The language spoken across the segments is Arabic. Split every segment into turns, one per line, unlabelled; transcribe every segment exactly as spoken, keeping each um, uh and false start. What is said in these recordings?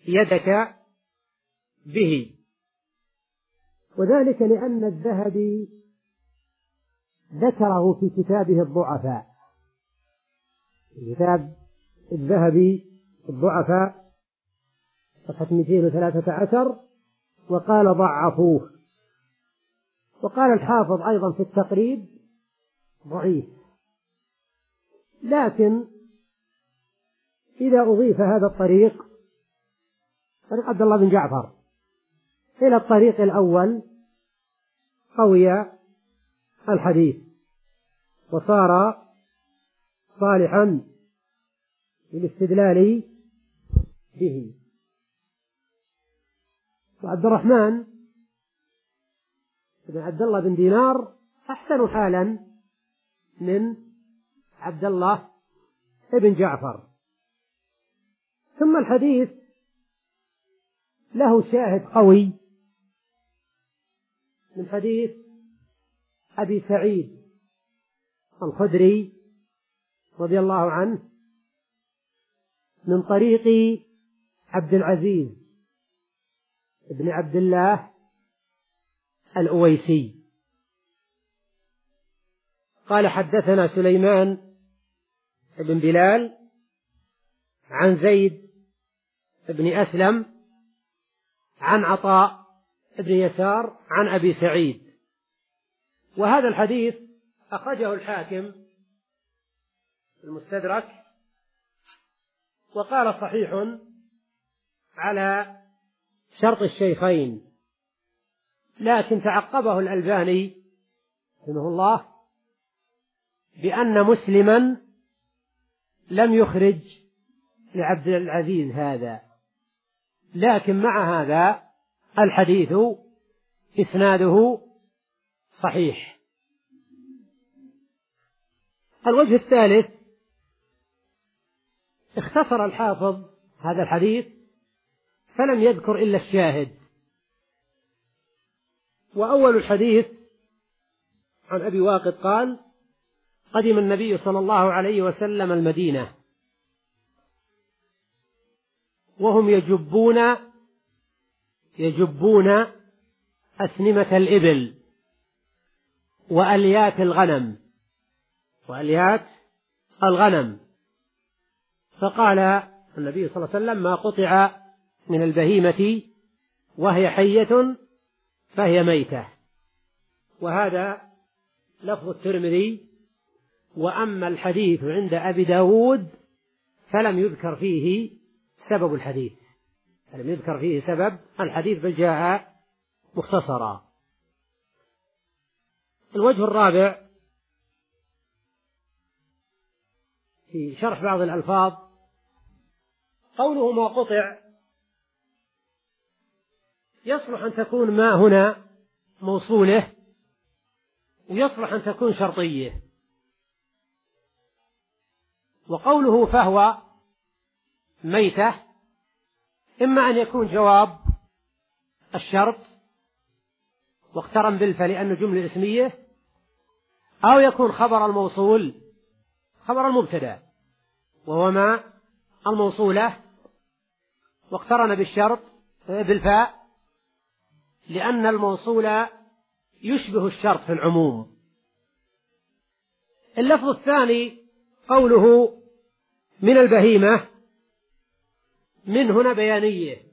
يدك به. وذلك لأن الذهبي ذكره في كتابه الضعفاء، كتاب الذهبي الضعفاء صفحة مئتين وثلاثة عشر، وقال ضعفوه. وقال الحافظ أيضا في التقريب ضعيف. لكن إذا أضيف هذا الطريق، طريق عبد الله بن جعفر، إلى الطريق الأول، قوي الحديث وصار صالحا للاستدلال به. وعبد الرحمن بن عبد الله بن دينار أحسن حالا من عبد الله بن جعفر. ثم الحديث له شاهد قوي من حديث أبي سعيد الخدري رضي الله عنه من طريق عبد العزيز بن عبد الله الأويسي قال حدثنا سليمان بن بلال عن زيد بن أسلم عن عطاء بن يسار عن أبي سعيد. وهذا الحديث أخرجه الحاكم في المستدرك وقال صحيح على شرط الشيخين، لكن تعقبه الألباني رحمه الله بأن مسلما لم يخرج لعبد العزيز هذا، لكن مع هذا الحديث إسناده صحيح. الوجه الثالث، اختصر الحافظ هذا الحديث فلم يذكر إلا الشاهد. وأول الحديث عن أبي واقد قال: قدم النبي صلى الله عليه وسلم المدينة وهم يجبون يجبون أسنمة الإبل وأليات الغنم وأليات الغنم فقال النبي صلى الله عليه وسلم: ما قطع من البهيمة وهي حية فهي ميتة. وهذا لفظ الترمذي. وأما الحديث عند أبي داود فلم يذكر فيه سبب الحديث لم يذكر فيه سبب الحديث بل جاء مختصرا. الوجه الرابع في شرح بعض الألفاظ، قوله ما قطع يصلح أن تكون ما هنا موصوله ويصلح أن تكون شرطية. وقوله فهو ميتة إما أن يكون جواب الشرط واقترن بالفعل لأنه جملة اسمية، أو يكون خبر الموصول خبر المبتدأ وهو ما الموصولة واقترن بالشرط بالفاء لأن الموصول يشبه الشرط في العموم. اللفظ الثاني قوله من البهيمة، من هنا بيانية،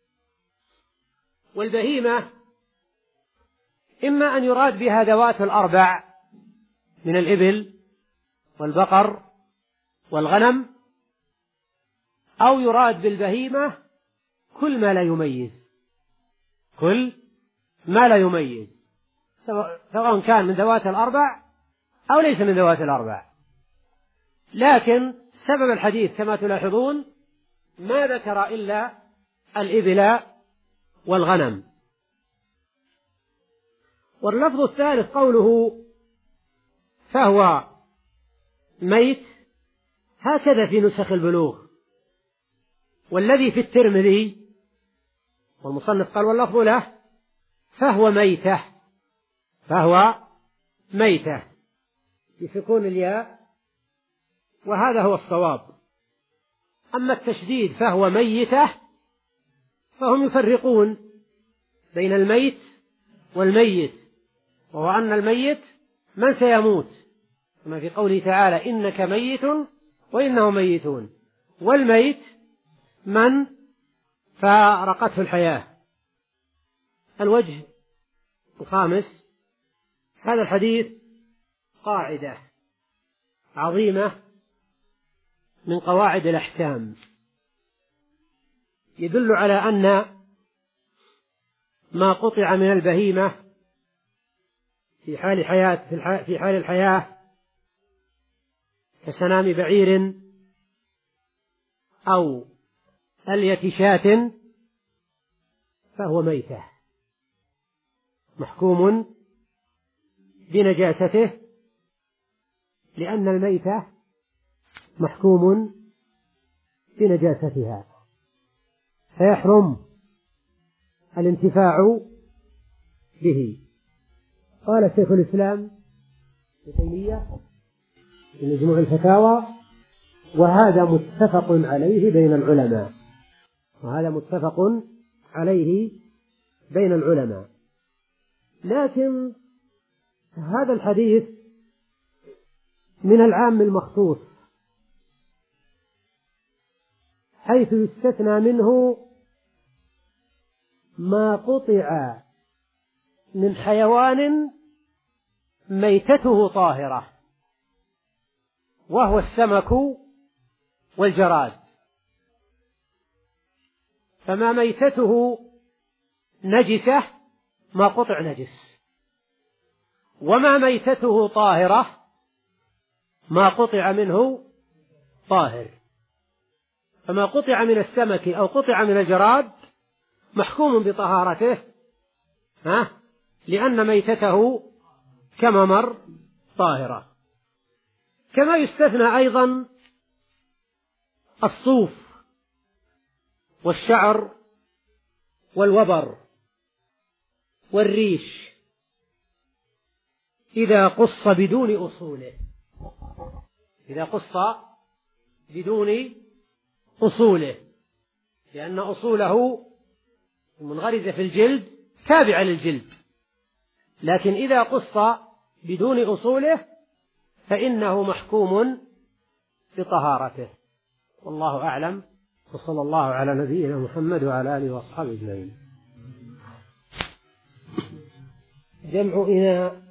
والبهيمة إما أن يراد بها ذوات الأربع من الإبل والبقر والغنم، أو يراد بالبهيمة كل ما لا يميز كل ما لا يميز سواء كان من ذوات الأربع أو ليس من ذوات الأربع. لكن سبب الحديث كما تلاحظون ما ذكر إلا الإبل والغنم. واللفظ الثالث قوله فهو ميت، هكذا في نسخ البلوغ. والذي في الترمذي والمصنف قال واللفظ له فهو ميتة فهو ميتة بسكون الياء، وهذا هو الصواب. أما التشديد فهو ميتة فهم يفرقون بين الميت والميت، وهو أن الميت من سيموت كما في قوله تعالى إنك ميت وإنهم ميتون، والميت من فارقته الحياة. الوجه الخامس، هذا الحديث قاعدة عظيمة من قواعد الأحكام، يدل على أن ما قطع من البهيمة في حال حياة في حال الحياة كسنام بعير أو ألية شاة فهو ميتة محكوم بنجاسته، لأن الميتة محكوم بنجاستها، فيحرم الانتفاع به. قال شيخ الإسلام ابن تيمية في مجموع الفتاوى: وهذا متفق عليه بين العلماء، وهذا متفق عليه بين العلماء. لكن هذا الحديث من العام المخصوص، حيث يستثنى منه ما قطع من حيوان ميتته طاهرة، وهو السمك والجراد، فما ميتته نجسة ما قطع نجس، وما ميتته طاهرة ما قطع منه طاهر. فما قطع من السمك أو قطع من الجراد محكوم بطهارته، ها؟ لأن ميتته كما مر طاهرة. كما يستثنى أيضا الصوف والشعر والوبر والريش إذا قص بدون أصوله، إذا قص بدون أصوله، لأن أصوله المنغرزة في الجلد تابعة للجلد، لكن إذا قص بدون أصوله فإنه محكوم بطهارته. والله أعلم، وصلى الله على نبينا محمد وعلى آله وأصحابه أجمعين. جمع إناء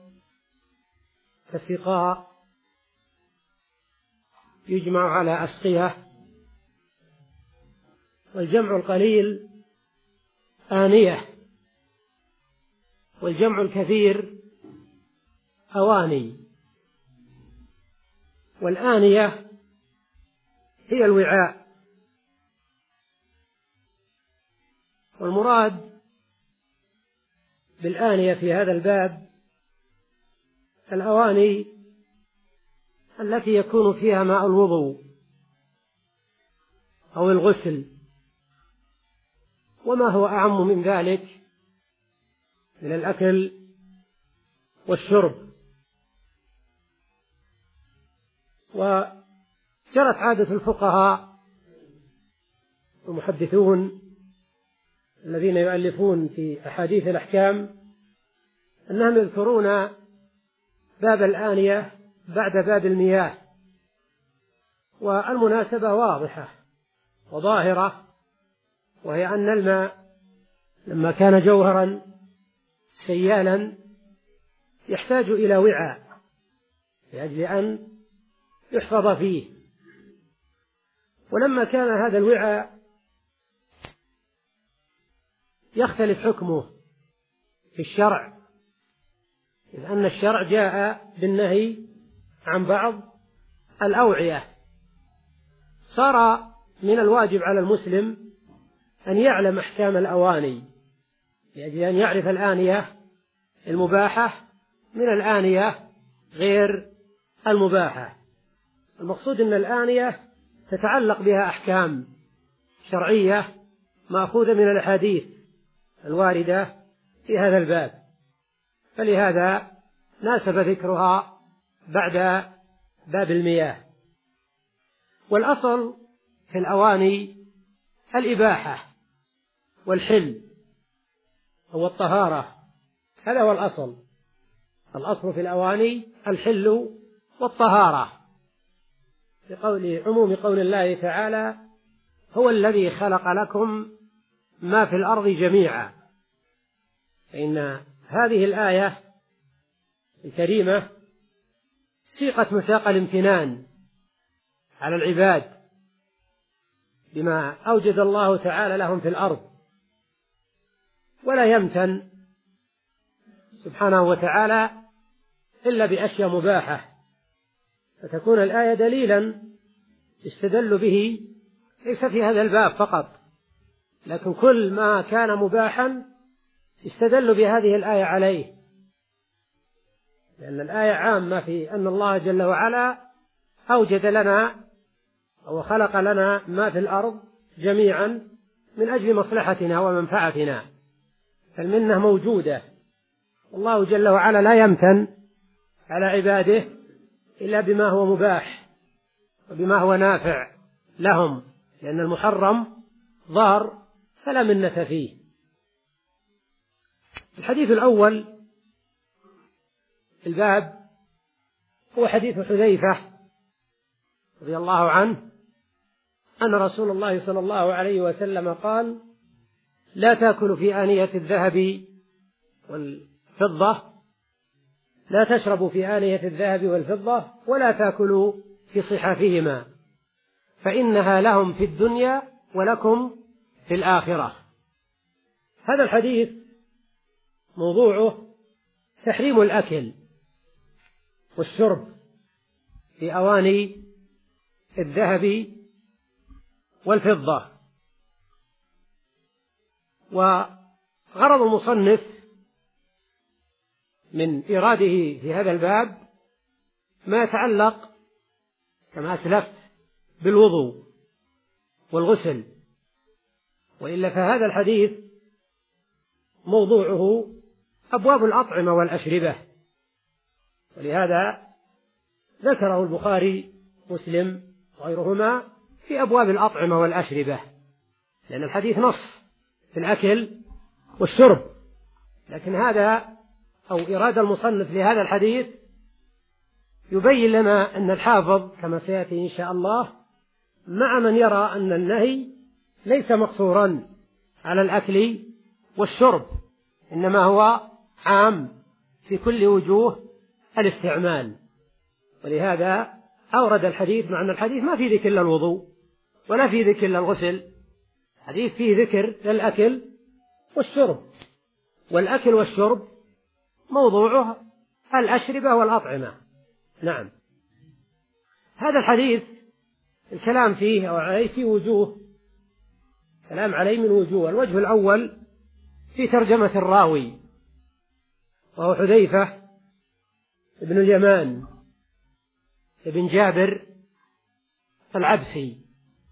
كسقاء يجمع على أسقية، والجمع القليل آنية، والجمع الكثير أواني. والآنية هي الوعاء، والمراد بالآنية في هذا الباب الأواني التي يكون فيها ماء الوضوء أو الغسل، وما هو أعم من ذلك من الأكل والشرب. وجرت عادة الفقهاء المحدثون الذين يؤلفون في أحاديث الأحكام أنهم يذكرون باب الآنية بعد باب المياه، والمناسبة واضحة وظاهرة، وهي أن الماء لما كان جوهرا سيالا يحتاج إلى وعاء لأجل أن يحفظ فيه، ولما كان هذا الوعاء يختلف حكمه في الشرع، إذ أن الشرع جاء بالنهي عن بعض الأوعية، صار من الواجب على المسلم أن يعلم أحكام الأواني لأجل أن يعرف الآنية المباحة من الآنية غير المباحة. المقصود أن الآنية تتعلق بها أحكام شرعية مأخوذة من الأحاديث الواردة في هذا الباب، فلهذا ناسب ذكرها بعد باب المياه. والأصل في الأواني الإباحة، والحل هو الطهارة، هذا هو الأصل. الأصل في الأواني الحل والطهارة، لقول عموم قول الله تعالى: هو الذي خلق لكم ما في الأرض جميعا. فإن هذه الآية الكريمة سيقت مساق الامتنان على العباد بما أوجد الله تعالى لهم في الأرض، ولا يمتن سبحانه وتعالى إلا بأشياء مباحة، فتكون الآية دليلا يستدل به ليس في هذا الباب فقط، لكن كل ما كان مباحا يستدل بهذه الآية عليه، لأن الآية عامة في أن الله جل وعلا أوجد لنا أو خلق لنا ما في الأرض جميعا من أجل مصلحتنا ومنفعتنا، فالمنة موجودة، والله جل وعلا لا يمتن على عباده إلا بما هو مباح وبما هو نافع لهم، لأن المحرم ضار فلا منة فيه. الحديث الأول في الباب هو حديث حذيفة رضي الله عنه أن رسول الله صلى الله عليه وسلم قال: لا تأكلوا في آنية الذهب والفضة، لا تشربوا في آنية الذهب والفضة، ولا تأكلوا في صحافهما، فإنها لهم في الدنيا ولكم في الآخرة. هذا الحديث موضوعه تحريم الأكل والشرب في أواني الذهب والفضة. وغرض المصنف من إراده في هذا الباب ما يتعلق كما أسلفت بالوضوء والغسل، وإلا فهذا الحديث موضوعه أبواب الأطعمة والأشربة، ولهذا ذكره البخاري مسلم وغيرهما في أبواب الأطعمة والأشربة، لأن الحديث نص في الأكل والشرب، لكن هذا أو إرادة المصنف لهذا الحديث يبين لنا أن الحافظ كما سيأتي إن شاء الله مع من يرى أن النهي ليس مقصورا على الأكل والشرب، إنما هو عام في كل وجوه الاستعمال، ولهذا أورد الحديث مع أن الحديث ما فيه ذكر للوضوء ولا فيه ذكر للغسل، حديث فيه ذكر للأكل والشرب، والأكل والشرب موضوعه الأشربة والأطعمة. نعم، هذا الحديث الكلام فيه أو عليه في وجوه، كلام عليه من وجوه. الوجه الأول في ترجمة الراوي، وهو حذيفة ابن اليمان ابن جابر العبسي.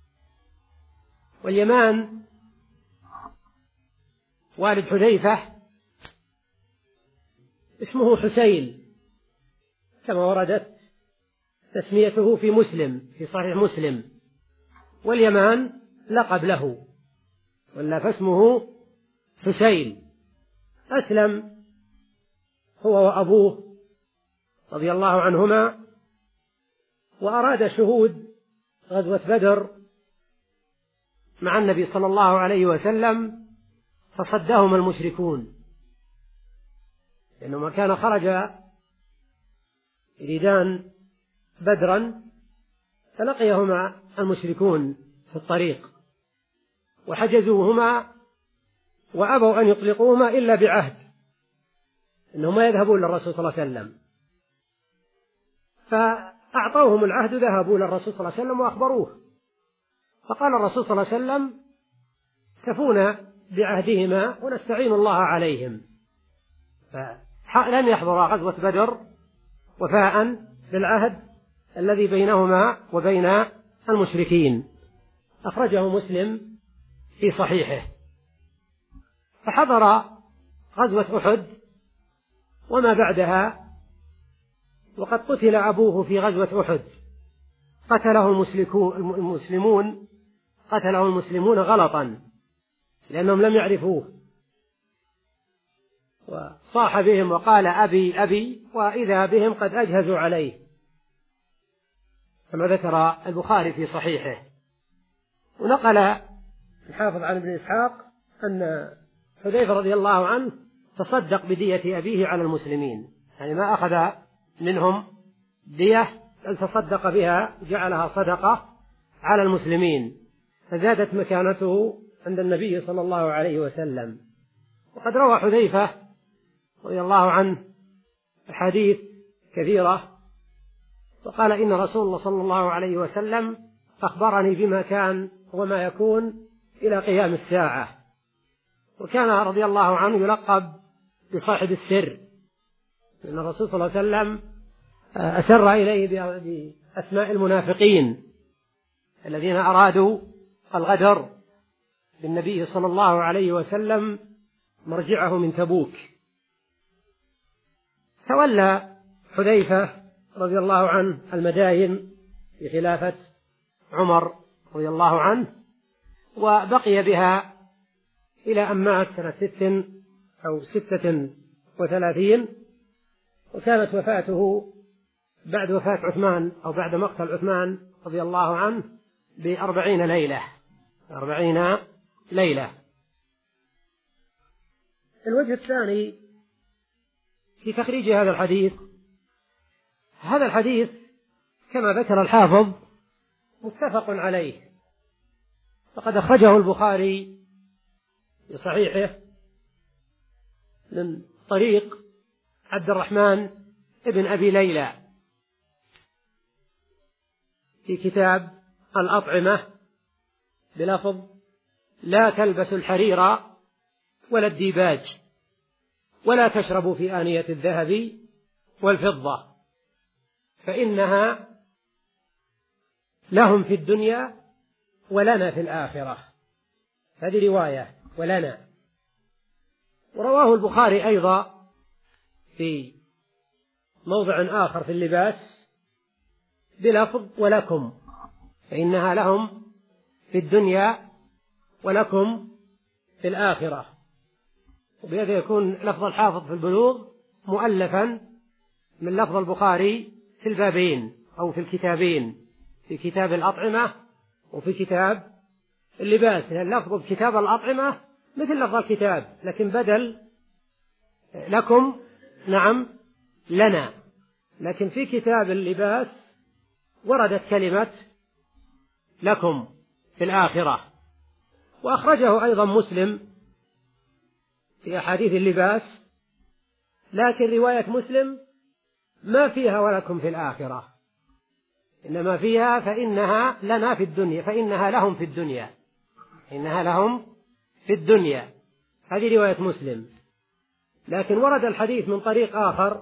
واليمان والد حذيفة اسمه حسين كما وردت تسميته في مسلم في صحيح مسلم، واليمان لقب له ولا فاسمه حسين. أسلم هو وأبوه رضي الله عنهما، وأراد شهود غزوة بدر مع النبي صلى الله عليه وسلم فصدهم المشركون، لأنه كان خرج يريدان بدرا فلقيهما المشركون في الطريق وحجزوهما وأبوا أن يطلقوهما إلا بعهد أنهم ما يذهبون للرسول صلى الله عليه وسلم، فأعطوهم العهد ذهبوا للرسول صلى الله عليه وسلم وأخبروه، فقال الرسول صلى الله عليه وسلم: كفونا بعهدهما ونستعين الله عليهم، فلم يحضر غزوة بدر وفاء بالعهد الذي بينهما وبين المشركين. أخرجه مسلم في صحيحه. فحضر غزوة أحد وما بعدها، وقد قتل أبوه في غزوة أحد، قتله المسلمون قتله المسلمون غلطا، لأنهم لم يعرفوه، وصاح بهم وقال أبي أبي، وإذا بهم قد أجهزوا عليه، كما ذكر البخاري في صحيحه. ونقل الحافظ عن ابن إسحاق أن حذيفة رضي الله عنه تصدق بدية أبيه على المسلمين، يعني ما أخذ منهم دية بل تصدق بها، جعلها صدقة على المسلمين، فزادت مكانته عند النبي صلى الله عليه وسلم. وقد روى حذيفة رضي الله عنه أحاديث كثيرة، وقال إن رسول الله صلى الله عليه وسلم أخبرني بما كان وما يكون إلى قيام الساعة. وكان رضي الله عنه يلقب بصاحب السر، لأن الرسول صلى الله عليه وسلم أسر إليه بأسماء المنافقين الذين أرادوا الغدر بالنبي صلى الله عليه وسلم مرجعه من تبوك. تولى حذيفة رضي الله عنه المدائن في خلافة عمر رضي الله عنه، وبقي بها إلى أن مات سنة ست أو ستة وثلاثين، وكانت وفاته بعد وفاة عثمان أو بعد مقتل عثمان رضي الله عنه بأربعين ليلة أربعين ليلة. الوجه الثاني في تخريج هذا الحديث، هذا الحديث كما ذكر الحافظ متفق عليه، فقد أخرجه البخاري في صحيحه من طريق عبد الرحمن ابن أبي ليلى في كتاب الأطعمة بلفظ: لا تلبسوا الحرير ولا الديباج ولا تشربوا في آنية الذهب والفضة فإنها لهم في الدنيا ولنا في الآخرة. هذه رواية ولنا. ورواه البخاري أيضا في موضع آخر في اللباس بلفظ: ولكم فإنها لهم في الدنيا ولكم في الآخرة. وبهذا يكون لفظ الحافظ في البلوغ مؤلفا من لفظ البخاري في البابين أو في الكتابين، في كتاب الأطعمة وفي كتاب اللباس، لأن لفظ كتاب الأطعمة مثل لفظ الكتاب، لكن بدل لكم نعم لنا، لكن في كتاب اللباس وردت كلمة لكم في الآخرة. وأخرجه أيضا مسلم في أحاديث اللباس، لكن رواية مسلم ما فيها ولكم في الآخرة، إنما فيها فإنها لنا في الدنيا فإنها لهم في الدنيا إنها لهم في الدنيا. هذه رواية مسلم. لكن ورد الحديث من طريق آخر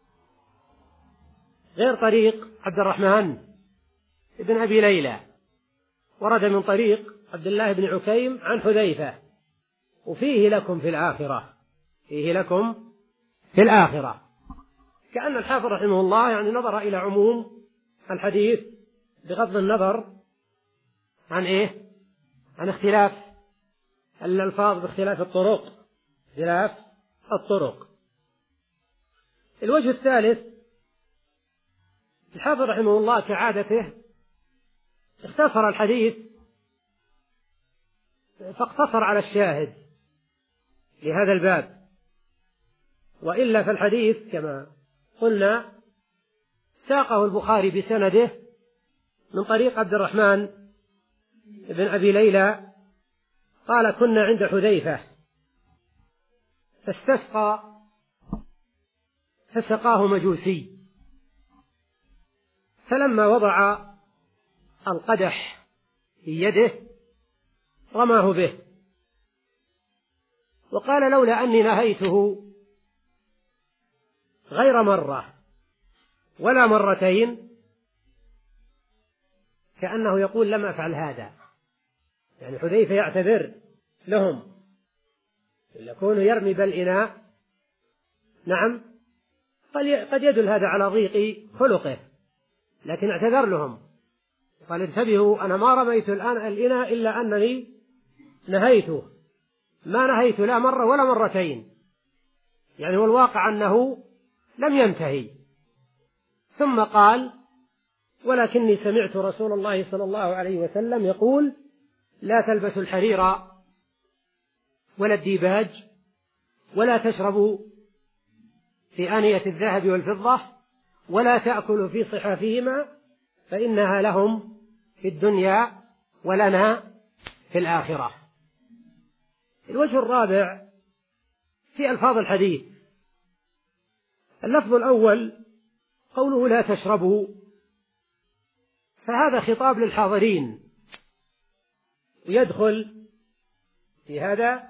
غير طريق عبد الرحمن ابن أبي ليلى، ورد من طريق عبد الله بن عكيم عن حذيفة، وفيه لكم في الآخرة فيه لكم في الآخرة. كأن الحافظ رحمه الله يعني نظر إلى عموم الحديث بغض النظر عن إيه؟ عن اختلاف الألفاظ باختلاف الطرق اختلاف الطرق. الوجه الثالث، الحافظ رحمه الله كعادته اختصر الحديث فاقتصر على الشاهد لهذا الباب، وإلا فالحديث كما قلنا ساقه البخاري بسنده من طريق عبد الرحمن بن أبي ليلى قال: كنا عند حذيفة فاستسقى فسقاه مجوسي، فلما وضع القدح في يده رماه به، وقال: لولا أني نهيته غير مرة ولا مرتين كأنه يقول لم أفعل هذا. يعني حذيفة يعتذر لهم، يكون يرمي بالإناء نعم قد يدل هذا على ضيق خلقه، لكن اعتذر لهم قال: انتبهوا، أنا ما رميت الآن الإناء إلا أنني نهيته، ما نهيت لا مرة ولا مرتين، يعني والواقع أنه لم ينتهي. ثم قال: ولكني سمعت رسول الله صلى الله عليه وسلم يقول: لا تلبسوا الحرير ولا الديباج، ولا تشربوا في آنية الذهب والفضة، ولا تأكلوا في صحافهما، فإنها لهم في الدنيا ولنا في الآخرة. الوجه الرابع في ألفاظ الحديث: اللفظ الأول قوله لا تشربوا، فهذا خطاب للحاضرين، ويدخل في هذا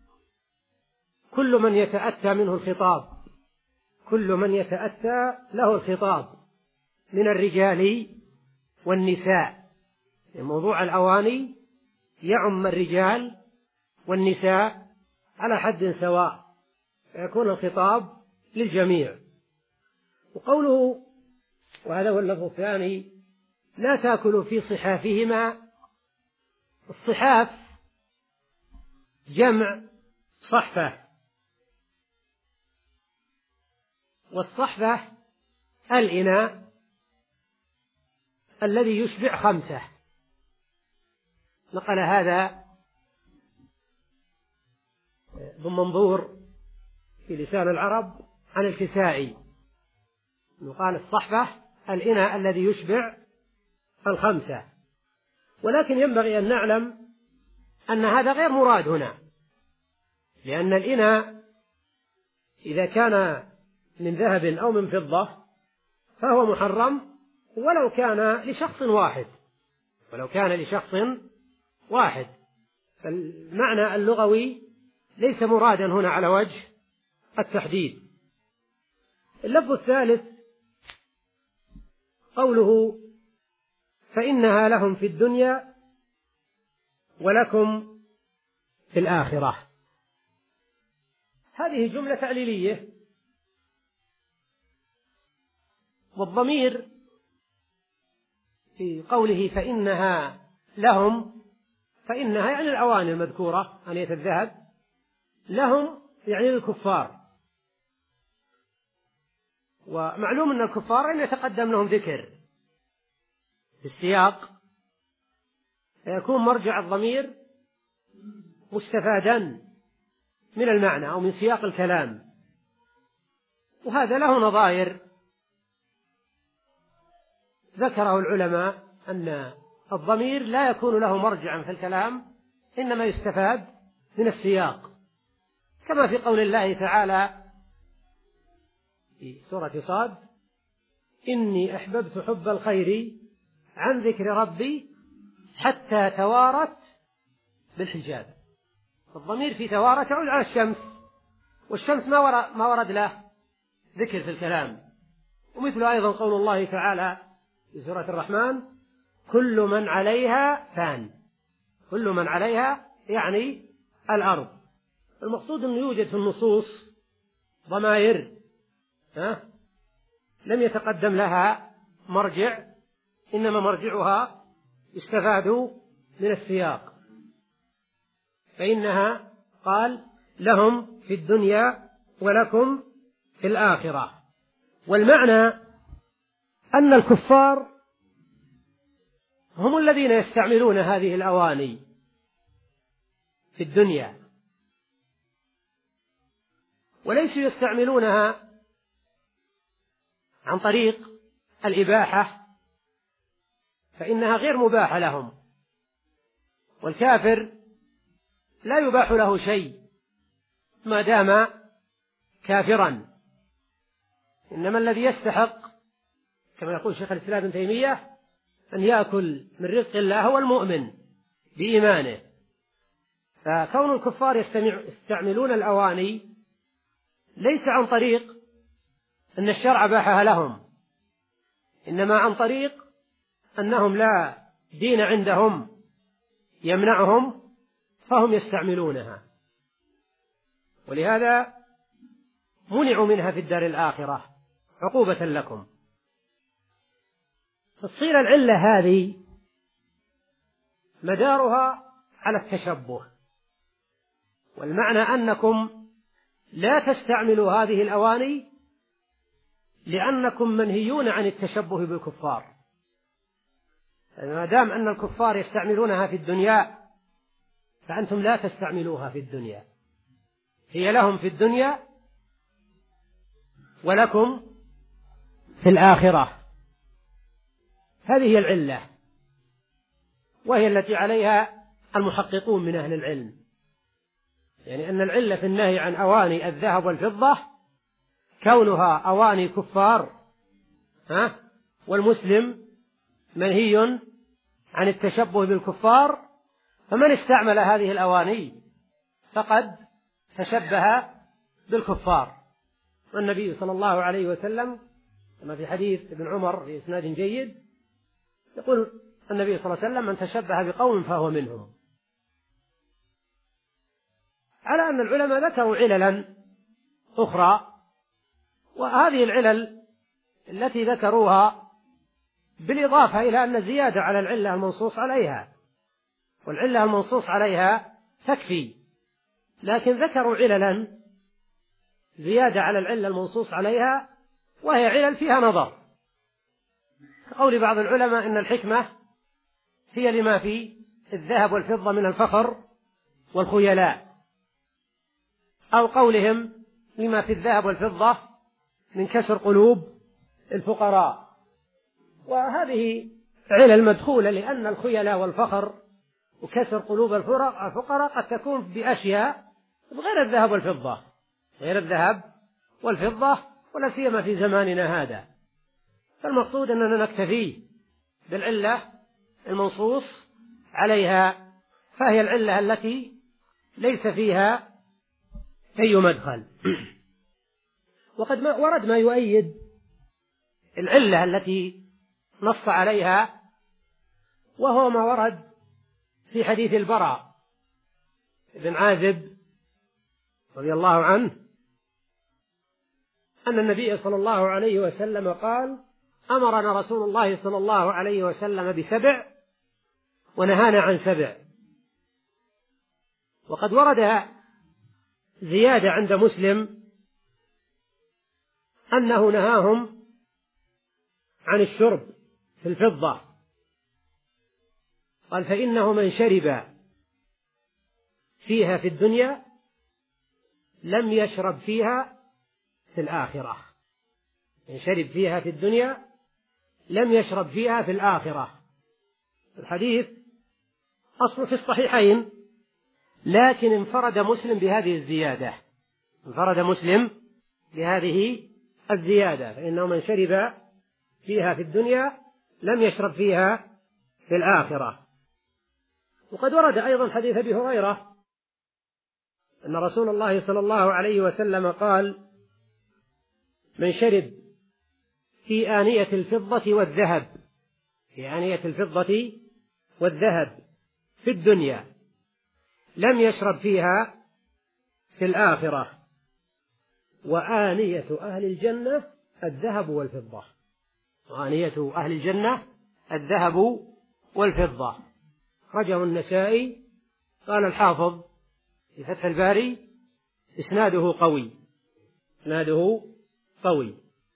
كل من يتأتى منه الخطاب، كل من يتأتى له الخطاب من الرجال والنساء. موضوع الأواني يعم الرجال والنساء على حد سواء، فيكون الخطاب للجميع. وقوله، وهذا هو اللفظ الثاني: لا تأكلوا في صحافهما. الصحاف جمع صحفة، والصحفة الإناء الذي يشبع خمسة. نقل هذا ابن منظور في لسان العرب عن الكسائي، يقال الصحفة الإناء الذي يشبع الخمسة. ولكن ينبغي أن نعلم أن هذا غير مراد هنا، لأن الإناء إذا كان من ذهب أو من فضة فهو محرم ولو كان لشخص واحد، ولو كان لشخص واحد. فالمعنى اللغوي ليس مرادا هنا على وجه التحديد. اللفظ الثالث قوله: فإنها لهم في الدنيا ولكم في الآخرة. هذه جملة تعليلية، والضمير في قوله فإنها لهم، فإنها يعني الأواني المذكورة آنية الذهب، لهم يعني للكفار. ومعلوم أن الكفار أن يتقدم لهم ذكر في السياق، فيكون مرجع الضمير مستفادا من المعنى أو من سياق الكلام. وهذا له نظائر ذكره العلماء، أن الضمير لا يكون له مرجعا في الكلام، إنما يستفاد من السياق، كما في قول الله تعالى في سورة صاد: إني أحببت حب الخير عن ذكر ربي حتى توارت بالحجاب. الضمير في توارت يعود على الشمس، والشمس ما ورد, ما ورد له ذكر في الكلام. ومثل أيضا قول الله تعالى في سورة الرحمن: كل من عليها فان. كل من عليها يعني الأرض. المقصود أنه يوجد في النصوص ضمائر ها لم يتقدم لها مرجع، إنما مرجعها يستفاد من السياق. فإنها قال لهم في الدنيا ولكم في الآخرة. والمعنى أن الكفار هم الذين يستعملون هذه الأواني في الدنيا، وليسوا يستعملونها عن طريق الإباحة، فإنها غير مباحة لهم. والكافر لا يباح له شيء ما دام كافرا، إنما الذي يستحق كما يقول شيخ الإسلام ابن تيمية أن يأكل من رزق الله هو المؤمن بإيمانه. فكون الكفار يستعملون الأواني ليس عن طريق أن الشرع باحها لهم، إنما عن طريق أنهم لا دين عندهم يمنعهم فهم يستعملونها، ولهذا منعوا منها في الدار الآخرة عقوبة لكم. تصير العلة هذه مدارها على التشبه، والمعنى أنكم لا تستعملوا هذه الأواني لأنكم منهيون عن التشبه بالكفار. ما دام أن الكفار يستعملونها في الدنيا فأنتم لا تستعملوها في الدنيا، هي لهم في الدنيا ولكم في الآخرة. هذه هي العلة، وهي التي عليها المحققون من أهل العلم، يعني أن العلة في النهي عن أواني الذهب والفضة كونها أواني كفار، ها؟ والمسلم منهي عن التشبه بالكفار، فمن استعمل هذه الأواني فقد تشبه بالكفار. والنبي صلى الله عليه وسلم كما في حديث ابن عمر في إسناد جيد يقول النبي صلى الله عليه وسلم: من تشبه بقوم فهو منهم. على أن العلماء ذكروا عللا أخرى، وهذه العلل التي ذكروها بالإضافة إلى أن الزيادة على العلة المنصوص عليها، والعلة المنصوص عليها تكفي، لكن ذكروا عللا زيادة على العلة المنصوص عليها، وهي علل فيها نظر، كقول بعض العلماء إن الحكمة هي لما في الذهب والفضة من الفخر والخيلاء، أو قولهم لما في الذهب والفضة من كسر قلوب الفقراء. وهذه علل مدخولة، لأن الخيلاء والفخر وكسر قلوب الفقراء قد تكون بأشياء غير الذهب والفضة، غير الذهب والفضة، ولا سيما في زماننا هذا. فالمقصود أننا نكتفي بالعلة المنصوص عليها، فهي العلة التي ليس فيها أي مدخل. وقد ما ورد ما يؤيد العلة التي نص عليها، وهو ما ورد في حديث البراء بن عازب رضي الله عنه أن النبي صلى الله عليه وسلم قال: أمرنا رسول الله صلى الله عليه وسلم بسبع ونهانا عن سبع. وقد ورد زيادة عند مسلم أنه نهاهم عن الشرب في الفضة، قال: فإنه من شرب فيها في الدنيا لم يشرب فيها في الآخرة. من شرب فيها في الدنيا لم يشرب فيها في الآخرة. الحديث أصله في الصحيحين، لكن انفرد مسلم بهذه الزيادة، انفرد مسلم بهذه الزيادة، فإنه من شرب فيها في الدنيا لم يشرب فيها في الآخرة. وقد ورد أيضا حديث أبي هريرة أن رسول الله صلى الله عليه وسلم قال: من شرب في آنية الفضة والذهب، في آنية الفضة والذهب في الدنيا لم يشرب فيها في الآخرة. وآنية أهل الجنة الذهب والفضة، وآنية أهل الجنة الذهب والفضة. رجه النسائي. قال الحافظ في فتح الباري: إسناده قوي، إسناده قوي.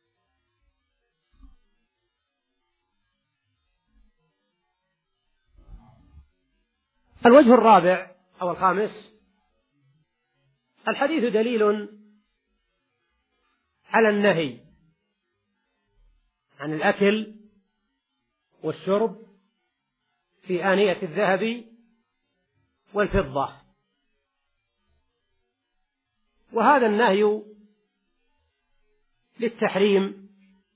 الوجه الرابع أو الخامس: الحديث دليل على النهي عن الأكل والشرب في آنية الذهب والفضة، وهذا النهي للتحريم،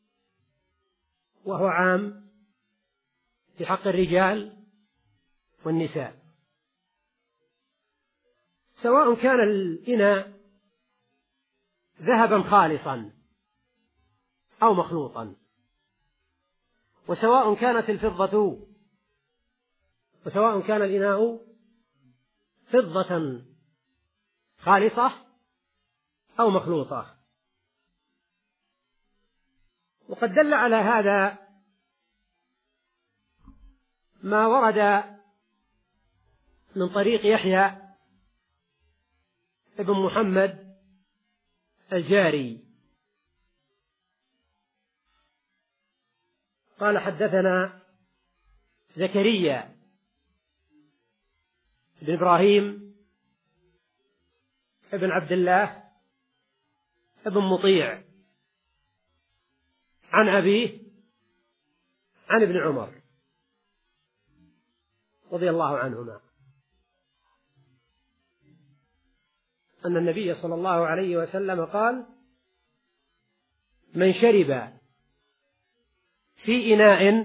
وهو عام في حق الرجال والنساء، سواء كان الإناء ذهبا خالصا أو مخلوطا، وسواء كانت الفضة وسواء كان الإناء فضة خالصة أو مخلوطة. وقد دل على هذا ما ورد من طريق يحيى ابن محمد الجاري قال حدثنا زكريا بن إبراهيم ابن عبد الله ابن مطيع عن أبيه عن ابن عمر رضي الله عنهما أن النبي صلى الله عليه وسلم قال: من شرب في إناء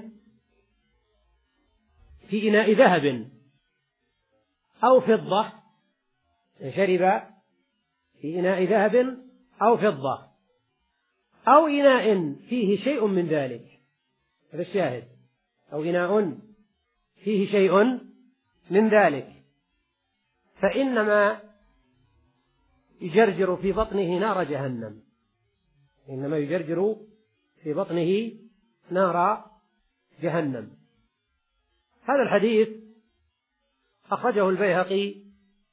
في إناء ذهب أو فضة من شرب في إناء ذهب أو فضة أو إناء فيه شيء من ذلك، هذا الشاهد، أو إناء فيه شيء من ذلك، فإنما يجرجر في بطنه نار جهنم، إنما يجرجر في بطنه نار جهنم. هذا الحديث أخرجه البيهقي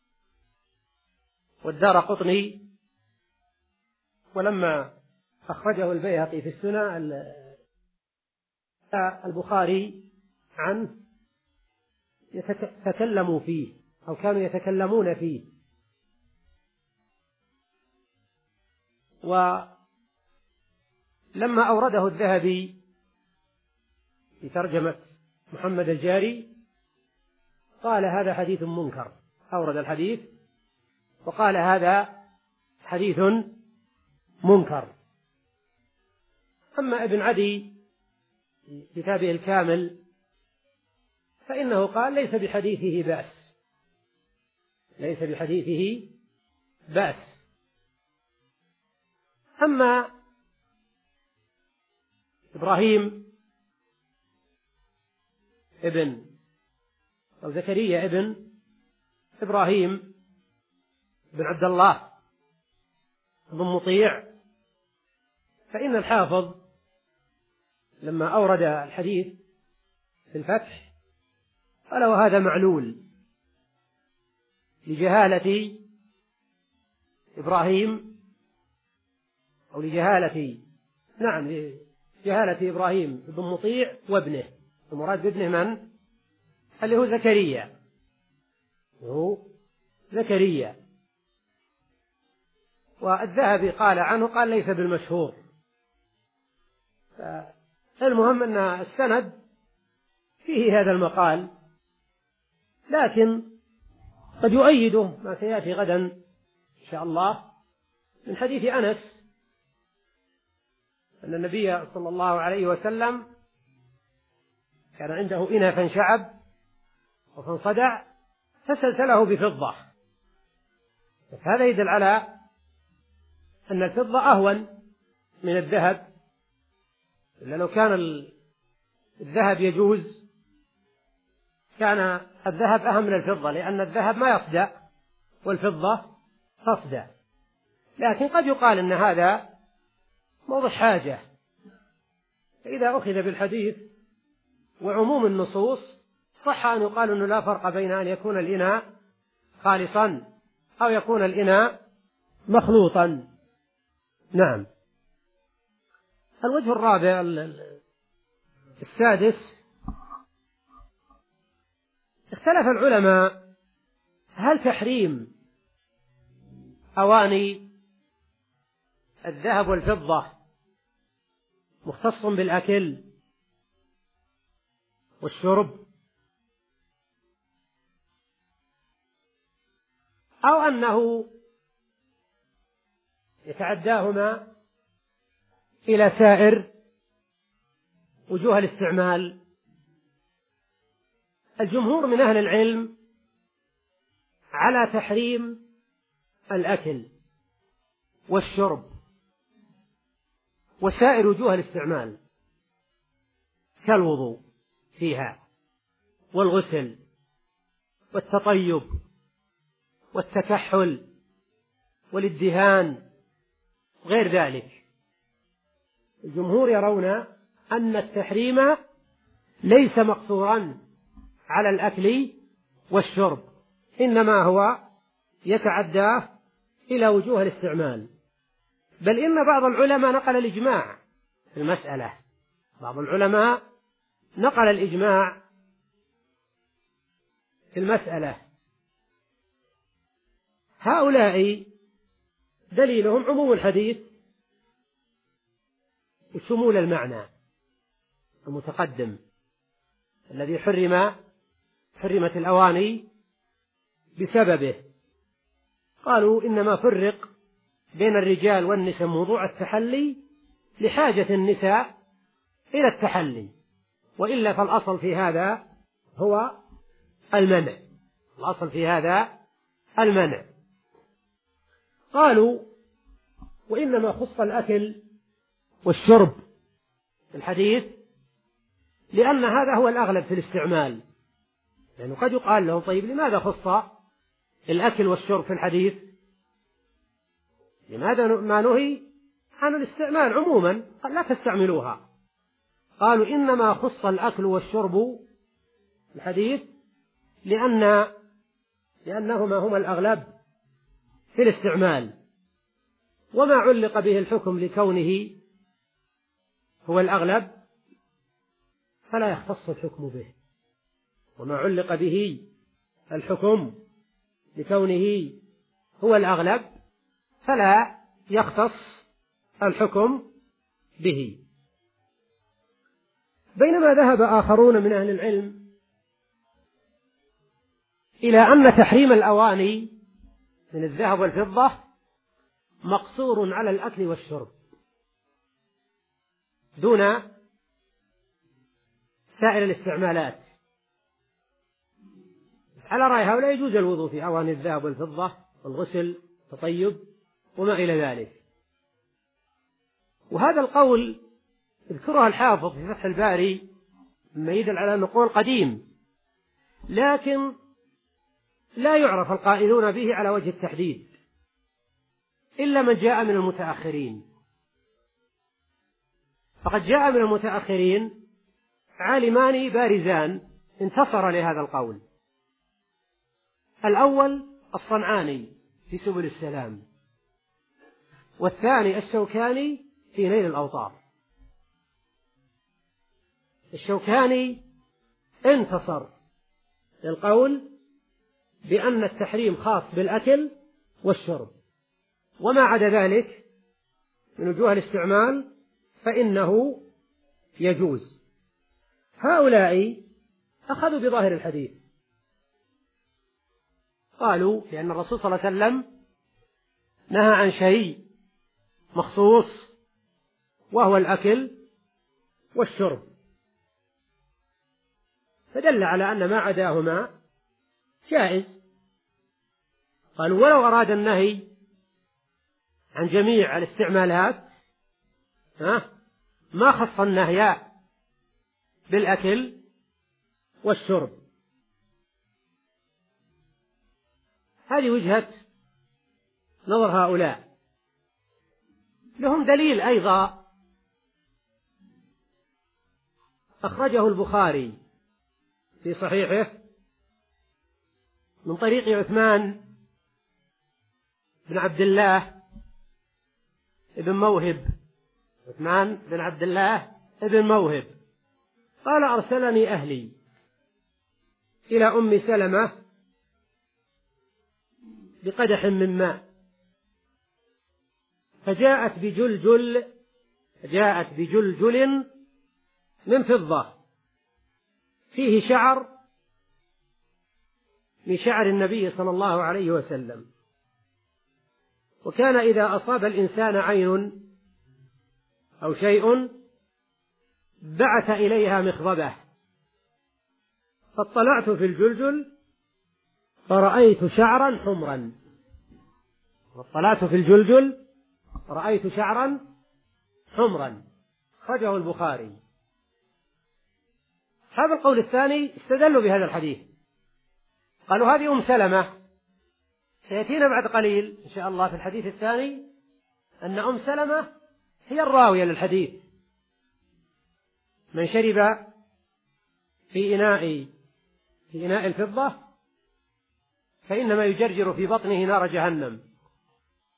والدارقطني، ولما أخرجه البيهقي في السنن البخاري عنه يتكلموا فيه أو كانوا يتكلمون فيه، ولما أورده الذهبي في ترجمة محمد الجاري قال: هذا حديث منكر، أورد الحديث وقال: هذا حديث منكر. أما ابن عدي في كتابه الكامل فإنه قال: ليس بحديثه بأس، ليس بحديثه بأس. أما إبراهيم ابن أو زكريا ابن إبراهيم بن عبد الله بن مطيع، فإن الحافظ لما أورد الحديث في الفتح قال: وهذا معلول لجهالة إبراهيم أو لجهالة نعم لجهالة إبراهيم بن مطيع وابنه، المراد بابنه من؟ اللي هو زكريا، هو زكريا. والذهبي قال عنه قال: ليس بالمشهور. المهم أن السند فيه هذا المقال، لكن قد يؤيده ما سيأتي غدا إن شاء الله من حديث أنس أن النبي صلى الله عليه وسلم كان عنده إناء فانشعب وفانصدع فسلسله بفضة، هذا يدل على أن الفضة أهون من الذهب، إلا لو كان الذهب يجوز كان الذهب أهم من الفضة، لأن الذهب ما يصدع والفضة تصدع. لكن قد يقال أن هذا موضع حاجة، فإذا أخذ بالحديث وعموم النصوص صح أن يقال أنه لا فرق بين أن يكون الإناء خالصا أو يكون الإناء مخلوطا. نعم. الوجه الرابع السادس، اختلف العلماء هل تحريم أواني الذهب والفضة مختص بالأكل والشرب، أو أنه يتعداهما إلى سائر وجوه الاستعمال. الجمهور من أهل العلم على تحريم الأكل والشرب وسائر وجوه الاستعمال كالوضوء فيها والغسل والتطيب والتكحل والادهان غير ذلك. الجمهور يرون أن التحريم ليس مقصورا على الأكل والشرب، إنما هو يتعداه إلى وجوه الاستعمال، بل إن بعض العلماء نقل الإجماع في المسألة، بعض العلماء نقل الإجماع في المسألة. هؤلاء دليلهم عموم الحديث وشمول المعنى المتقدم الذي حرم حرمت الأواني بسببه. قالوا إنما فرق بين الرجال والنساء موضوع التحلي لحاجة النساء إلى التحلي، وإلا فالأصل في هذا هو المنع، الأصل في هذا المنع. قالوا وإنما خص الأكل والشرب في الحديث لأن هذا هو الأغلب في الاستعمال، لأنه قد يقال لهم طيب لماذا خص الأكل والشرب في الحديث؟ لماذا ما نهي عن الاستعمال عموما؟ قال لا تستعملوها. قالوا إنما خص الأكل والشرب في الحديث لأن لأنهما هما الأغلب في الاستعمال، وما علق به الحكم لكونه هو الأغلب فلا يختص الحكم به، وما علق به الحكم لكونه هو الأغلب فلا يختص الحكم به. بينما ذهب آخرون من أهل العلم إلى أن تحريم الأواني من الذهب والفضة مقصور على الأكل والشرب دون سائر الاستعمالات. على رأي هؤلاء يجوز الوضوء في أواني الذهب والفضة والغسل والتطيب وما إلى ذلك. وهذا القول يذكرها الحافظ في فتح الباري مما يدل على أنه قول قديم، لكن لا يعرف القائلون به على وجه التحديد إلا من جاء من المتأخرين. فقد جاء من المتأخرين عالمان بارزان انتصر لهذا القول. الأول الصنعاني في سبل السلام، والثاني الشوكاني في نيل الأوطار. الشوكاني انتصر للقول بأن التحريم خاص بالأكل والشرب، وما عدا ذلك من وجوه الاستعمال فإنه يجوز. هؤلاء أخذوا بظاهر الحديث، قالوا لأن الرسول صلى الله عليه وسلم نهى عن شيء مخصوص وهو الأكل والشرب، فدل على أن ما عداهما جائز. قالوا ولو أراد النهي عن جميع الاستعمالات ما خص النهي بالأكل والشرب. هذه وجهة نظر هؤلاء. لهم دليل أيضا أخرجه البخاري في صحيحه من طريق عثمان بن عبد الله ابن موهب، عثمان بن عبد الله ابن موهب قال أرسلني أهلي إلى أم سلمة بقدح من ماء، فجاءت بجلجل جاءت بجلجل من فضة فيه شعر من شعر النبي صلى الله عليه وسلم، وكان إذا أصاب الإنسان عين أو شيء بعث إليها مخضبة، فاطلعت في الجلجل فرأيت شعرا حمرا فاطلعت في الجلجل رأيت شعرا حمرا أخرجه البخاري. هذا القول الثاني استدلوا بهذا الحديث، قالوا هذه أم سلمة، سيأتينا بعد قليل إن شاء الله في الحديث الثاني أن أم سلمة هي الراوية للحديث، من شرب في إناء في إناء الفضة فإنما يجرجر في بطنه نار جهنم.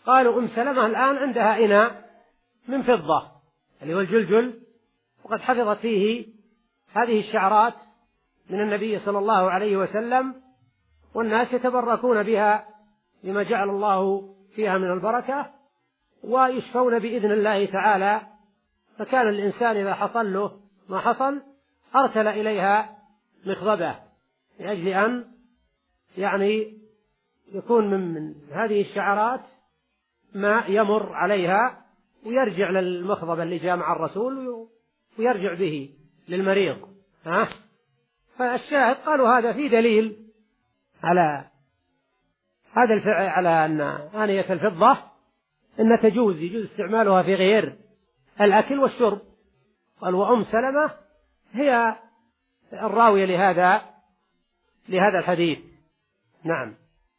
قالوا أم سلمة الآن عندها إناء من فضة اللي هو الجلجل، وقد حفظت فيه هذه الشعرات من النبي صلى الله عليه وسلم، والناس يتبركون بها لما جعل الله فيها من البركة، ويشفون بإذن الله تعالى. فكان الإنسان إذا حصل له ما حصل أرسل إليها مخضبة لأجل أن يعني يكون من, من هذه الشعرات ما يمر عليها ويرجع للمخضبة اللي جاء مع الرسول ويرجع به للمريض. ها؟ فالشاهد قالوا هذا في دليل على هذا الفعل، على أن آنية الفضة إن تجوز يجوز استعمالها في غير الأكل والشرب. قال وأم سلمة هي الراوية لهذا لهذا الحديث. نعم،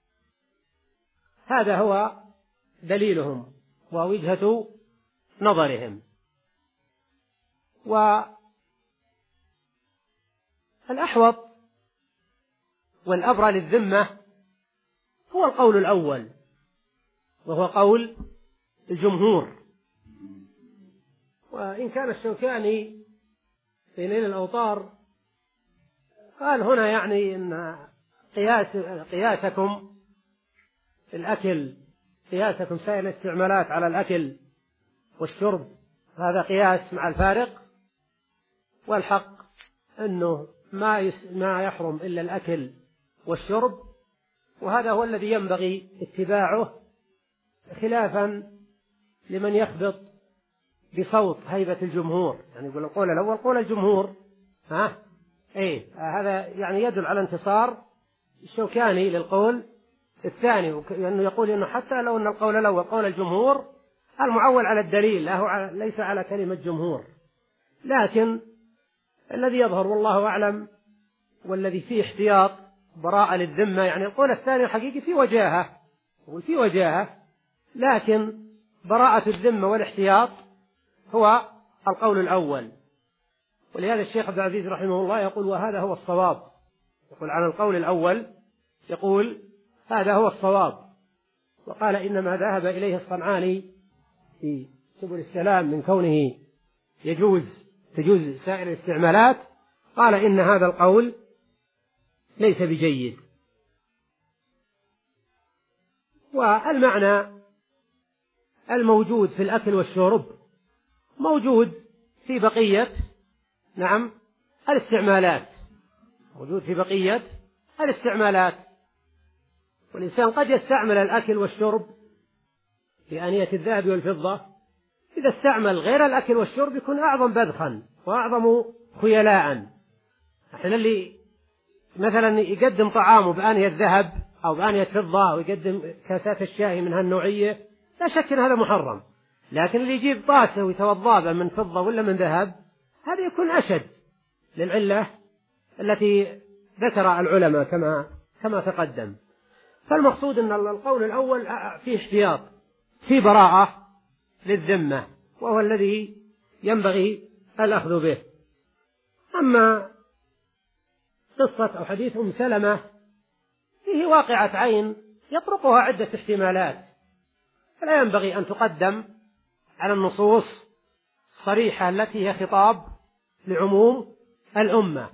هذا هو دليلهم ووجهة نظرهم. والأحوط والأبرى للذمة هو القول الأول، وهو قول الجمهور. وإن كان الشوكاني في نيل الأوطار قال هنا يعني إن قياس قياسكم في الأكل قياسكم سائر الاستعمالات على الأكل والشرب هذا قياس مع الفارق، والحق أنه ما ما يحرم إلا الأكل والشرب، وهذا هو الذي ينبغي اتباعه، خلافا لمن يخبط بصوت هيبة الجمهور، يعني يقول القول الأول قول الجمهور. ها إيه هذا يعني يدل على انتصار الشوكاني للقول الثاني، لأنه يقول إنه حتى لو أن القول الأول قول الجمهور المعول على الدليل لا هو ليس على كلمة جمهور، لكن الذي يظهر والله أعلم والذي فيه احتياط براءة للذمة، يعني القول الثاني الحقيقي في وجاهة وفي وجاهة، لكن براءة الذمة والاحتياط هو القول الأول. ولهذا الشيخ عبد العزيز رحمه الله يقول وهذا هو الصواب، يقول عن القول الأول يقول هذا هو الصواب. وقال إنما ذهب إليه الصنعاني في سبل السلام من كونه يجوز تجوز سائر الاستعمالات، قال إن هذا القول ليس بجيد. والمعنى الموجود في الأكل والشرب موجود في بقية نعم الاستعمالات، موجود في بقية الاستعمالات. والإنسان قد يستعمل الأكل والشرب في آنية الذهب والفضة، إذا استعمل غير الأكل والشرب يكون أعظم بذخا وأعظم خيلاء. احنا اللي مثلا يقدم طعامه بآنية ذهب أو بآنية فضة أو يقدم كاسات الشاي من هالنوعية لا شك أن هذا محرم، لكن اللي يجيب طاسة ويتوضأ من فضة ولا من ذهب هذا يكون أشد للعلة التي ذكر العلماء كما كما تقدم. فالمقصود أن القول الأول فيه احتياط في براءة للذمة، وهو الذي ينبغي الأخذ به. أما قصة أو حديث أم سلمة فيه واقعة عين يطرقها عدة احتمالات، فلا ينبغي أن تقدم على النصوص الصريحة التي هي خطاب لعموم الأمة،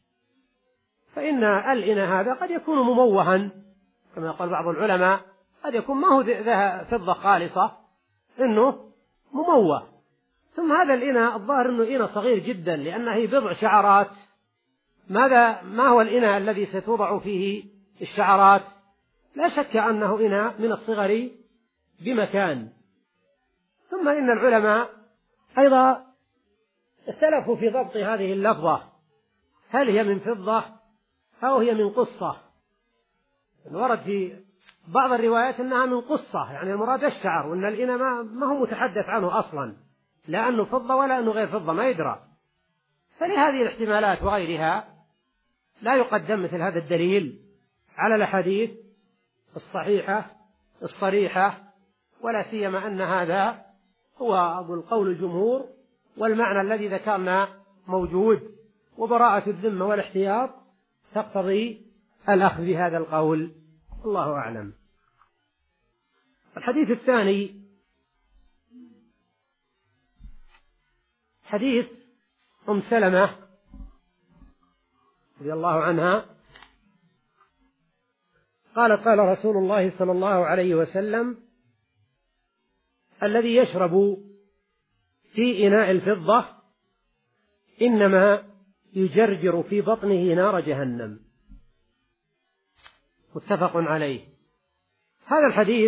فإن الإناء هذا قد يكون مموها كما قال بعض العلماء، قد يكون ما هو فضة خالصة إنه مموه. ثم هذا الإناء الظاهر إنه إناء صغير جدا لأنه هي بضع شعرات. ماذا ما هو الإناء الذي ستوضع فيه الشعرات؟ لا شك أنه إناء من الصغر بمكان. ثم إن العلماء أيضا اختلفوا في ضبط هذه اللفظة، هل هي من فضة أو هي من قصة؟ ورد في بعض الروايات أنها من قصة، يعني المراد الشعر، وأن الإناء ما, ما هو متحدث عنه أصلا، لا أنه فضة ولا أنه غير فضة، ما يدرى. فلهذه الاحتمالات وغيرها لا يقدم مثل هذا الدليل على الأحاديث الصحيحة الصريحة، ولا سيما أن هذا هو أقول قول الجمهور، والمعنى الذي ذكرنا موجود، وبراءة الذمة والاحتياط تقتضي الأخذ بهذا القول. الله أعلم. الحديث الثاني حديث أم سلمة رضي الله عنها قالت قال رسول الله صلى الله عليه وسلم: الذي يشرب في إناء الفضة إنما يجرجر في بطنه نار جهنم. متفق عليه. هذا الحديث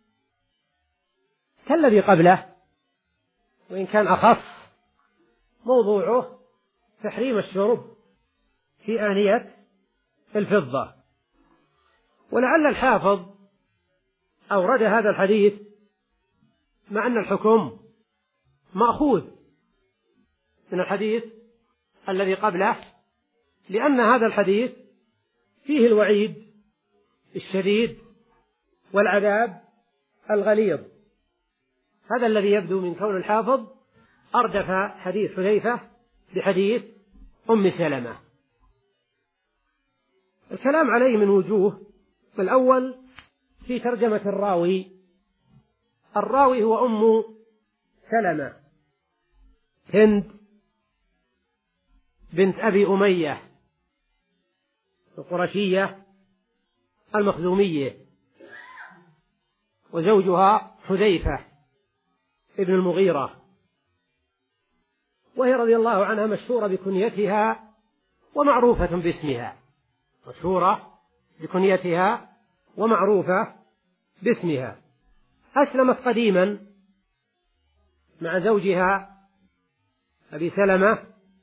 كالذي قبله وإن كان أخص، موضوعه تحريم الشرب في آنية الفضة. ولعل الحافظ أورد هذا الحديث مع أن الحكم مأخوذ من الحديث الذي قبله، لأن هذا الحديث فيه الوعيد الشديد والعذاب الغليظ. هذا الذي يبدو من كون الحافظ أردف حديث حذيفة بحديث أم سلمة. الكلام عليه من وجوه. الأول في ترجمة الراوي. الراوي هو أم سلمة هند بنت أبي أمية القرشية المخزومية، وزوجها حذيفة ابن المغيرة، وهي رضي الله عنها مشهورة بكنيتها ومعروفة باسمها، مشهورة بكنيتها ومعروفة باسمها. أسلمت قديما مع زوجها أبي سلمة،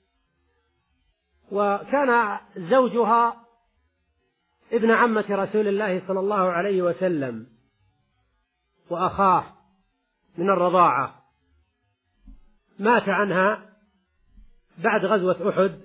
وكان زوجها ابن عمة رسول الله صلى الله عليه وسلم وأخاه من الرضاعة. مات عنها بعد غزوة أحد،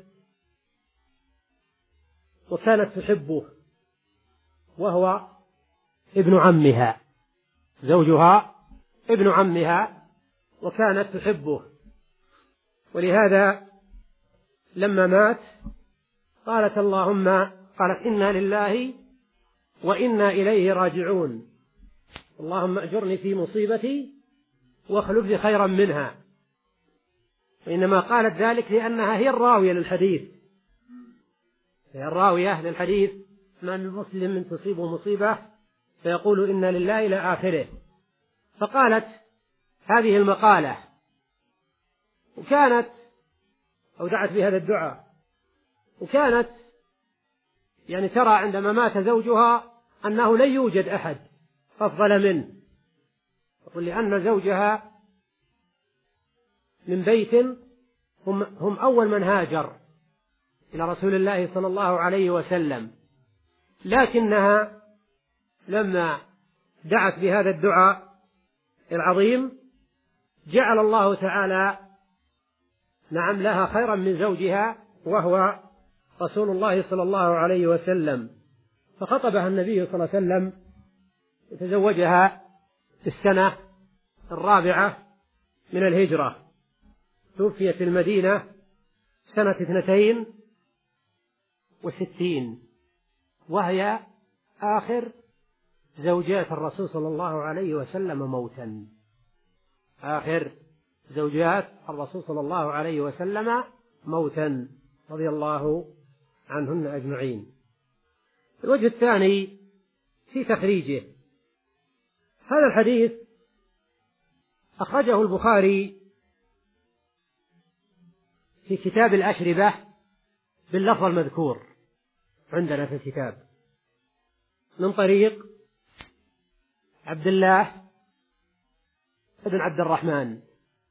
وكانت تحبه وهو ابن عمها، زوجها ابن عمها وكانت تحبه، ولهذا لما مات قالت اللهم قالت إنا لله وإنا إليه راجعون، اللهم أجرني في مصيبتي واخلف لي خيرا منها. وإنما قالت ذلك لأنها هي الراوية للحديث، هي الراوية للحديث: ما من مسلم تصيبه مصيبة فيقول إنا لله إلى آخره. فقالت هذه المقالة، وكانت أو دعت بهذا الدعاء، وكانت يعني ترى عندما مات زوجها أنه لن يوجد أحد أفضل منه، لأن زوجها من بيت هم, هم أول من هاجر إلى رسول الله صلى الله عليه وسلم، لكنها لما دعت بهذا الدعاء العظيم جعل الله تعالى نعم لها خيرا من زوجها وهو رسول الله صلى الله عليه وسلم، فخطبها النبي صلى الله عليه وسلم وتزوجها في السنة الرابعة من الهجرة. توفيت في المدينة سنة اثنتين وستين، وهي آخر زوجات الرسول صلى الله عليه وسلم موتا، آخر زوجات الرسول صلى الله عليه وسلم موتا رضي الله عنهن أجمعين. الوجه الثاني في تخريجه. هذا الحديث أخرجه البخاري في كتاب الأشربة باللفظ المذكور عندنا في الكتاب من طريق عبد الله ابن عبد الرحمن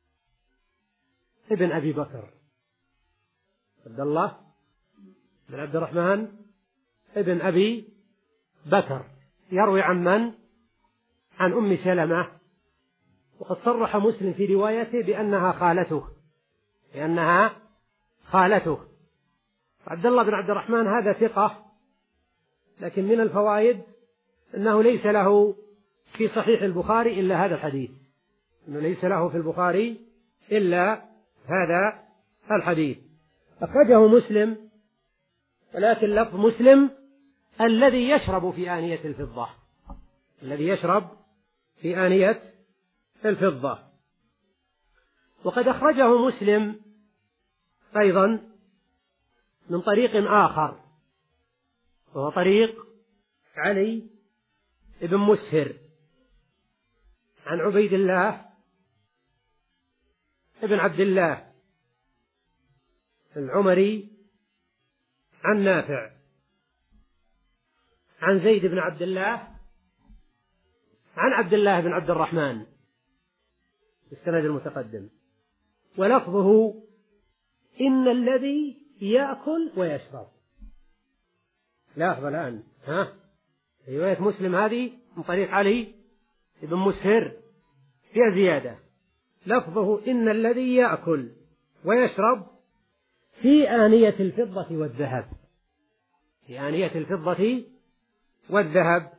ابن أبي بكر، عبد الله بن عبد الرحمن ابن أبي بكر، يروي عن من؟ عن أم سلمة. وقد صرح مسلم في روايته بأنها خالته، لأنها خالته. عبد الله بن عبد الرحمن هذا ثقة، لكن من الفوائد أنه ليس له في صحيح البخاري إلا هذا الحديث، أنه ليس له في البخاري إلا هذا الحديث. أخرجه مسلم، ولكن لفظ مسلم الذي يشرب في آنية الفضة، الذي يشرب في آنية الفضة. وقد أخرجه مسلم أيضا من طريق آخر، وهو طريق علي بن مسهر عن عبيد الله بن عبد الله العمري عن نافع عن زيد بن عبد الله عن عبد الله بن عبد الرحمن السند المتقدم، ولفظه إن الذي يأكل ويشرب. لاحظ الآن ها رواية مسلم هذه من طريق علي بن مسهر فيها زيادة، لفظه إن الذي يأكل ويشرب في آنية الفضة والذهب، في آنية الفضة والذهب.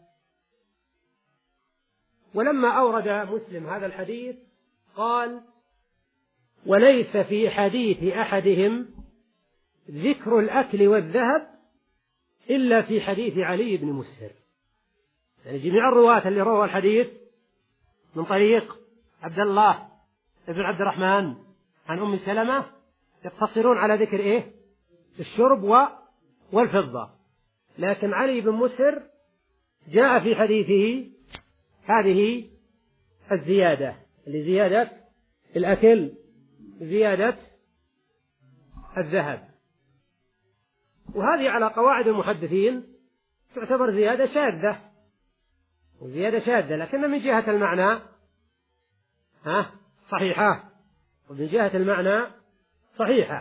ولما أورد مسلم هذا الحديث قال: وليس في حديث أحدهم ذكر الأكل والذهب إلا في حديث علي بن مسهر. يعني جميع الرواة اللي رووا الحديث من طريق عبد الله بن عبد الرحمن عن أم سلمة يقتصرون على ذكر إيه؟ الشرب والفضة، لكن علي بن مسهر جاء في حديثه هذه الزيادة، لزيادة الأكل، زيادة الذهب. وهذه على قواعد المحدثين تعتبر زيادة شاذة، وزيادة شاذة لكن من جهة المعنى ها صحيحة، ومن جهة المعنى صحيحة،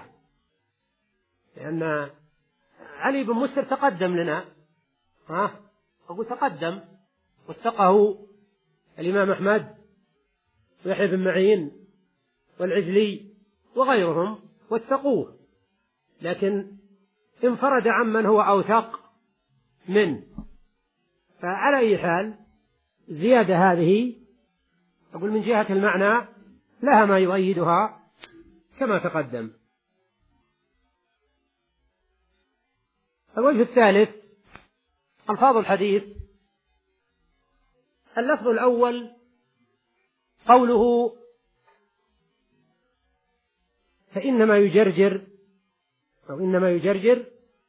لأن علي بن مسهر تقدم لنا ها أقول تقدم واتقه الإمام أحمد ويحيى بن معين والعجلي وغيرهم واتقوه، لكن انفرد عمن هو أوثق منه. فعلى أي حال زيادة هذه أقول من جهة المعنى لها ما يؤيدها كما تقدم. الوجه الثالث ألفاظ الحديث. اللفظ الأول قوله فإنما يجرجر أو إنما يجرجر،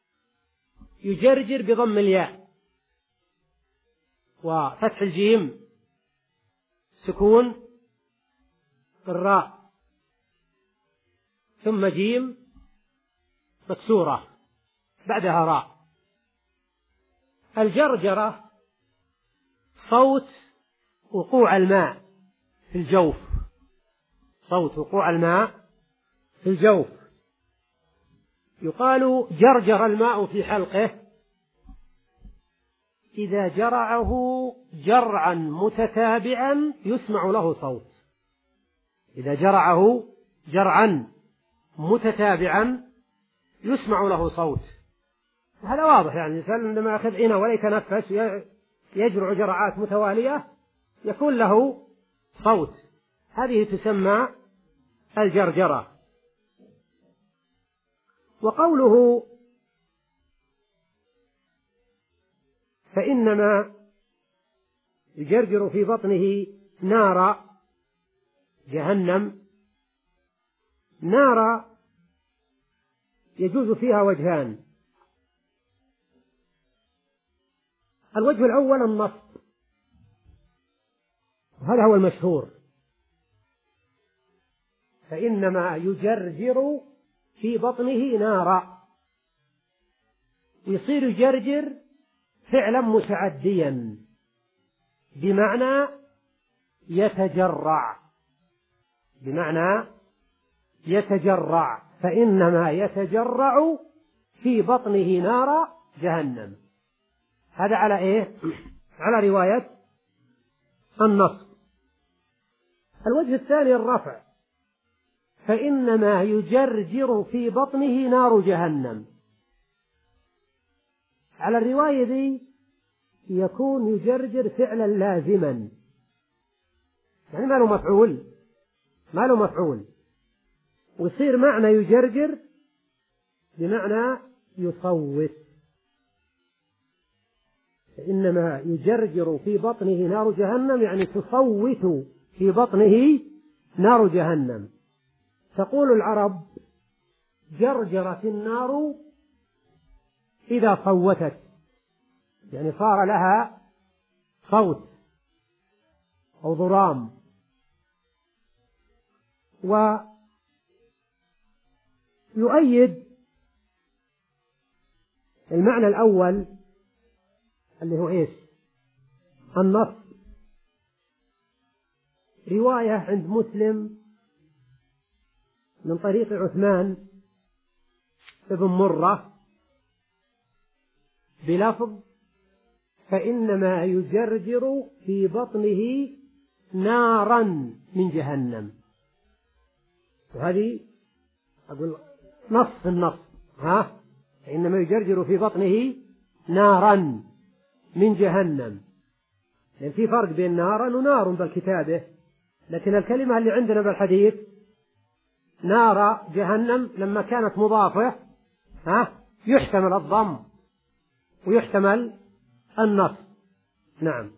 يجرجر بضم الياء وفتح الجيم، سكون الراء ثم جيم مكسورة بعدها راء. الجرجرة صوت وقوع الماء في الجوف، صوت وقوع الماء في الجوف. يقال جرجر الماء في حلقه إذا جرعه جرعا متتابعا يسمع له صوت، إذا جرعه جرعا متتابعا يسمع له صوت. هذا واضح، يعني الإنسان عندما يأخذ إناء ولا يتنفس يجرع جرعات متوالية يكون له صوت، هذه تسمى الجرجرة. وقوله فإنما يجرجر في بطنه نار جهنم، نار يجوز فيها وجهان. الوجه الأول النصب، وهذا هو المشهور، فإنما يجرجر في بطنه نارا، يصير يجرجر فعلا متعديا بمعنى يتجرع، بمعنى يتجرع، فإنما يتجرع في بطنه نار جهنم. هذا على إيه؟ على رواية النصب. الوجه الثاني الرفع، فإنما يجرجر في بطنه نار جهنم. على الرواية دي يكون يجرجر فعلا لازما، يعني ما له مفعول، ما له مفعول، ويصير معنى يجرجر بمعنى يصوت، فإنما يجرجر في بطنه نار جهنم، يعني تصوت في بطنه نار جهنم. تقول العرب: جرجرت النار إذا صوتت، يعني صار لها صوت أو ضرام. ويؤيد المعنى الأول اللي هو إيش؟ النص، رواية عند مسلم من طريق عثمان ابن مرة بلفظ: فإنما يجرجر في بطنه نارا من جهنم. وهذه أقول نص النص، ها، فإنما يجرجر في بطنه نارا من جهنم، لأن في فرق بين نارا ونار بالكتابة، لكن الكلمة اللي عندنا بالحديث نار جهنم لما كانت مضافة، ها، يحتمل الضم ويحتمل النص. نعم.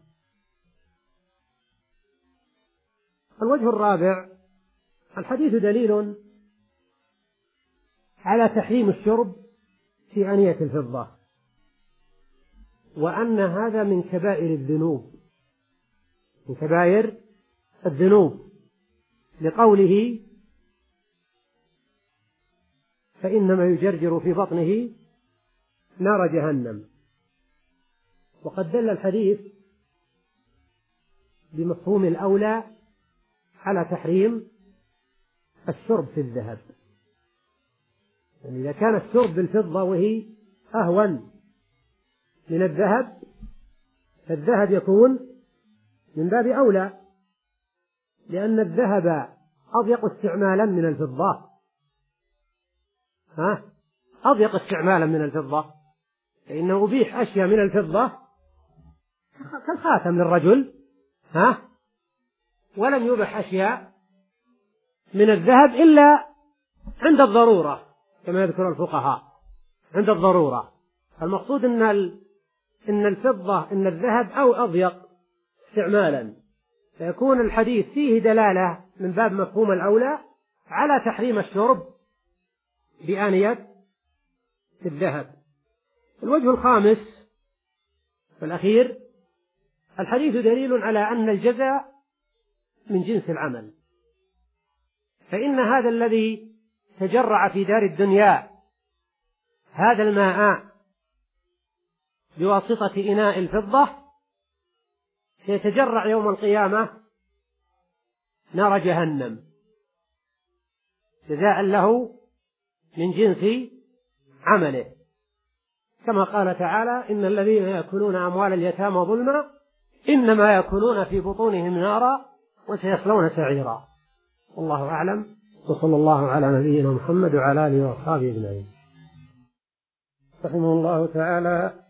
الوجه الرابع: الحديث دليل على تحريم الشرب في آنية الفضة، وأن هذا من كبائر الذنوب، من كبائر الذنوب، لقوله: فإنما يجرجر في بطنه نار جهنم. وقد دل الحديث بمفهوم الأولى على تحريم الشرب في الذهب، يعني إذا كان الشرب بالفضة وهي أهون من الذهب، فالذهب يكون من باب أولى، لأن الذهب أضيق استعمالا من الفضة، ها، أضيق استعمالا من الفضة، فإنه أبيح أشياء من الفضة كالخاتم للرجل، ها، ولم يبح أشياء من الذهب إلا عند الضرورة كما يذكر الفقهاء، عند الضرورة. المقصود إن إن الفضة إن الذهب أو أضيق استعمالا، فيكون الحديث فيه دلالة من باب مفهوم الأولى على تحريم الشرب بآنية الذهب. الوجه الخامس والأخير: الحديث دليل على أن الجزاء من جنس العمل، فإن هذا الذي تجرع في دار الدنيا هذا الماء بواسطة إناء الفضة سيتجرع يوم القيامة نار جهنم جزاء له من جنس عمله، كما قال تعالى: إن الذين يأكلون أموال اليتامى ظلما إنما يأكلون في بطونهم نارا وسيصلون سعيرا. والله أعلم، وصلى الله على نبينا محمد وعلى آله وأصحابه أجمعين. رحمه الله تعالى